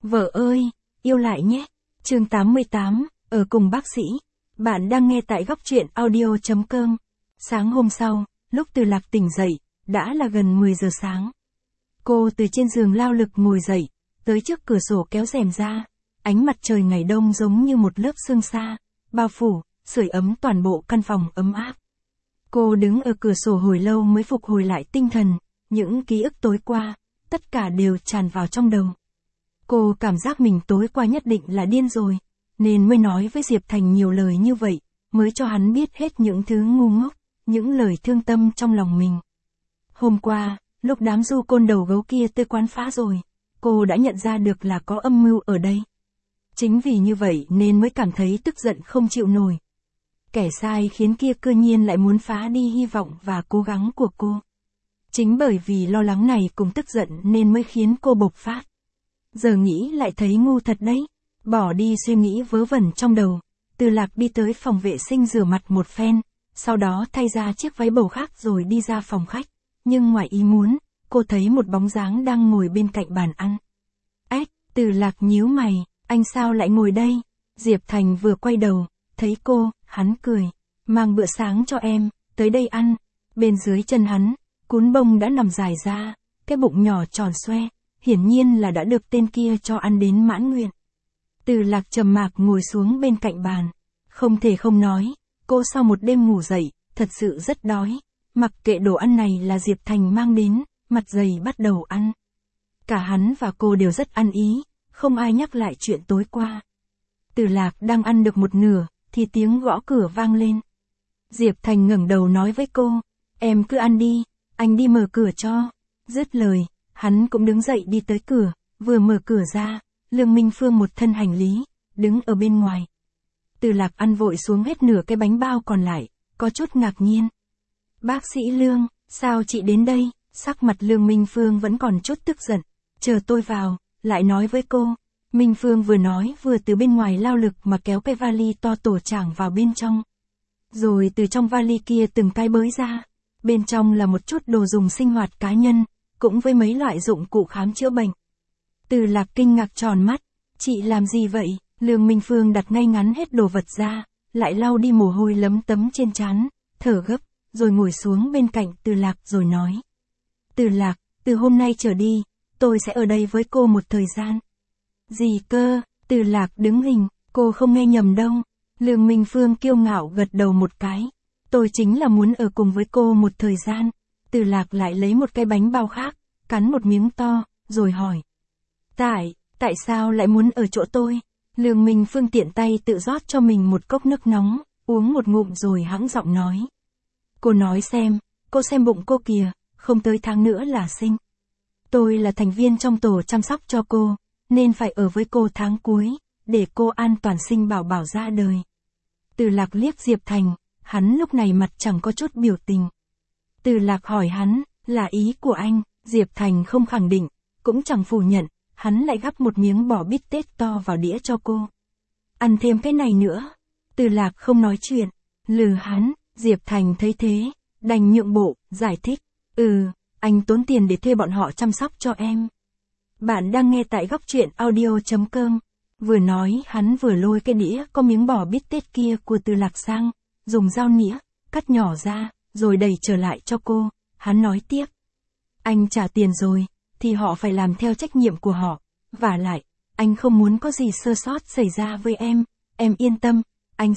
Vợ ơi, yêu lại nhé. Chương 88, ở cùng bác sĩ. Bạn đang nghe tại góc truyện audio.com. Sáng hôm sau, lúc Từ Lạc tỉnh dậy, đã là gần 10 giờ sáng. Cô từ trên giường lao lực ngồi dậy, tới trước cửa sổ kéo rèm ra. Ánh mặt trời ngày đông giống như một lớp sương sa, bao phủ, sưởi ấm toàn bộ căn phòng ấm áp. Cô đứng ở cửa sổ hồi lâu mới phục hồi lại tinh thần, những ký ức tối qua, tất cả đều tràn vào trong đầu. Cô cảm giác mình tối qua nhất định là điên rồi, nên mới nói với Diệp Thành nhiều lời như vậy, mới cho hắn biết hết những thứ ngu ngốc, những lời thương tâm trong lòng mình. Hôm qua, lúc đám du côn đầu gấu kia tới quán phá rồi, cô đã nhận ra được là có âm mưu ở đây. Chính vì như vậy nên mới cảm thấy tức giận không chịu nổi. Kẻ sai khiến kia cư nhiên lại muốn phá đi hy vọng và cố gắng của cô. Chính bởi vì lo lắng này cùng tức giận nên mới khiến cô bộc phát. Giờ nghĩ lại thấy ngu thật đấy. Bỏ đi suy nghĩ vớ vẩn trong đầu, Từ Lạc đi tới phòng vệ sinh rửa mặt một phen, sau đó thay ra chiếc váy bầu khác rồi đi ra phòng khách. Nhưng ngoài ý muốn, cô thấy một bóng dáng đang ngồi bên cạnh bàn ăn. Ếch, Từ Lạc nhíu mày, anh sao lại ngồi đây? Diệp Thành vừa quay đầu, thấy cô, hắn cười, mang bữa sáng cho em, tới đây ăn. Bên dưới chân hắn, cún bông đã nằm dài ra, cái bụng nhỏ tròn xoe, hiển nhiên là đã được tên kia cho ăn đến mãn nguyện. Từ Lạc trầm mặc ngồi xuống bên cạnh bàn, không thể không nói, cô sau một đêm ngủ dậy, thật sự rất đói, mặc kệ đồ ăn này là Diệp Thành mang đến, mặt dày bắt đầu ăn. Cả hắn và cô đều rất ăn ý, không ai nhắc lại chuyện tối qua. Từ Lạc đang ăn được một nửa, thì tiếng gõ cửa vang lên. Diệp Thành ngẩng đầu nói với cô, em cứ ăn đi, anh đi mở cửa cho. Dứt lời, hắn cũng đứng dậy đi tới cửa, vừa mở cửa ra, Lương Minh Phương một thân hành lý, đứng ở bên ngoài. Từ Lạc ăn vội xuống hết nửa cái bánh bao còn lại, có chút ngạc nhiên. Bác sĩ Lương, sao chị đến đây? Sắc mặt Lương Minh Phương vẫn còn chút tức giận, chờ tôi vào, lại nói với cô. Minh Phương vừa nói vừa từ bên ngoài lao lực mà kéo cái vali to tổ chảng vào bên trong. Rồi từ trong vali kia từng cái bới ra, bên trong là một chút đồ dùng sinh hoạt cá nhân, cũng với mấy loại dụng cụ khám chữa bệnh. Từ Lạc kinh ngạc tròn mắt, chị làm gì vậy? Lương Minh Phương đặt ngay ngắn hết đồ vật ra, lại lau đi mồ hôi lấm tấm trên trán, thở gấp, rồi ngồi xuống bên cạnh Từ Lạc rồi nói. Từ Lạc, từ hôm nay trở đi, tôi sẽ ở đây với cô một thời gian. Gì cơ? Từ Lạc đứng hình, cô không nghe nhầm đâu. Lương Minh Phương kiêu ngạo gật đầu một cái. Tôi chính là muốn ở cùng với cô một thời gian. Từ Lạc lại lấy một cái bánh bao khác, cắn một miếng to, rồi hỏi. Tại sao lại muốn ở chỗ tôi? Lương Minh Phương tiện tay tự rót cho mình một cốc nước nóng, uống một ngụm rồi hãng giọng nói. Cô nói xem, cô xem bụng cô kìa, không tới tháng nữa là sinh. Tôi là thành viên trong tổ chăm sóc cho cô, nên phải ở với cô tháng cuối, để cô an toàn sinh bảo bảo ra đời. Từ Lạc liếc Diệp Thành, hắn lúc này mặt chẳng có chút biểu tình. Từ Lạc hỏi hắn, là ý của anh? Diệp Thành không khẳng định, cũng chẳng phủ nhận, hắn lại gắp một miếng bò bít tết to vào đĩa cho cô. Ăn thêm cái này nữa. Từ Lạc không nói chuyện, lừ hắn. Diệp Thành thấy thế, đành nhượng bộ, giải thích. Anh tốn tiền để thuê bọn họ chăm sóc cho em. Bạn đang nghe tại góc truyện audio.com. Vừa nói hắn vừa lôi cái đĩa có miếng bò bít tết kia của Từ Lạc sang, dùng dao nĩa, cắt nhỏ ra, rồi đẩy trở lại cho cô. Hắn nói tiếp. Anh trả tiền rồi, thì họ phải làm theo trách nhiệm của họ. Vả lại, anh không muốn có gì sơ sót xảy ra với em yên tâm, anh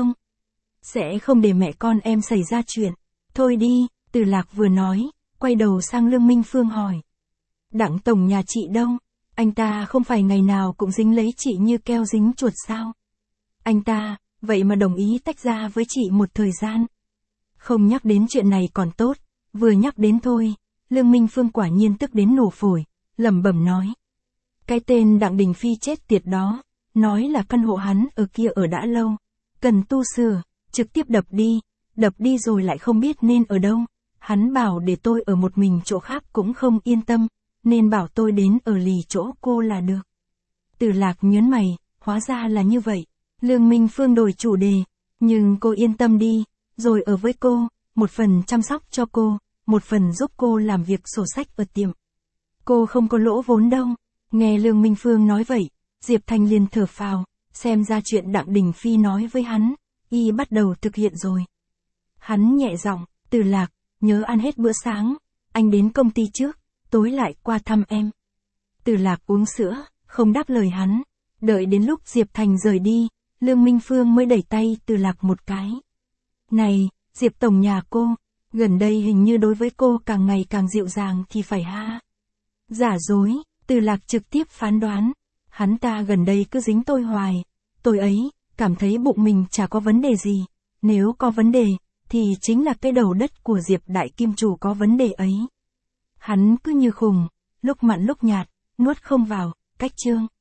sẽ không để mẹ con em xảy ra chuyện. Thôi đi, Từ Lạc vừa nói, quay đầu sang Lương Minh Phương hỏi. Đặng tổng nhà chị đâu? Anh ta không phải ngày nào cũng dính lấy chị như keo dính chuột sao? Anh ta, vậy mà đồng ý tách ra với chị một thời gian. Không nhắc đến chuyện này còn tốt, vừa nhắc đến thôi, Lương Minh Phương quả nhiên tức đến nổ phổi, lẩm bẩm nói. Cái tên Đặng Đình Phi chết tiệt đó, nói là căn hộ hắn ở kia ở đã lâu, cần tu sửa, trực tiếp đập đi rồi lại không biết nên ở đâu. Hắn bảo để tôi ở một mình chỗ khác cũng không yên tâm, nên bảo tôi đến ở lì chỗ cô là được. Từ Lạc nhớn mày, hóa ra là như vậy. Lương Minh Phương đổi chủ đề, nhưng cô yên tâm đi, rồi ở với cô, một phần chăm sóc cho cô, một phần giúp cô làm việc sổ sách ở tiệm. Cô không có lỗ vốn đâu, Nghe Lương Minh Phương nói vậy, Diệp Thành liền thở phào, xem ra chuyện Đặng Đình Phi nói với hắn, y bắt đầu thực hiện rồi. Hắn nhẹ giọng, Từ Lạc, nhớ ăn hết bữa sáng, anh đến công ty trước, tối lại qua thăm em. Từ Lạc uống sữa, không đáp lời hắn. Đợi đến lúc Diệp Thành rời đi, Lương Minh Phương mới đẩy tay Từ Lạc một cái. Này, Diệp tổng nhà cô, gần đây hình như đối với cô càng ngày càng dịu dàng thì phải ha. Giả dối, Từ Lạc trực tiếp phán đoán. Hắn ta gần đây cứ dính tôi hoài. Tôi ấy, cảm thấy bụng mình chả có vấn đề gì. Nếu có vấn đề, thì chính là cái đầu đất của Diệp đại kim chủ có vấn đề ấy. Hắn cứ như khùng, lúc mặn lúc nhạt, nuốt không vào, cách chương.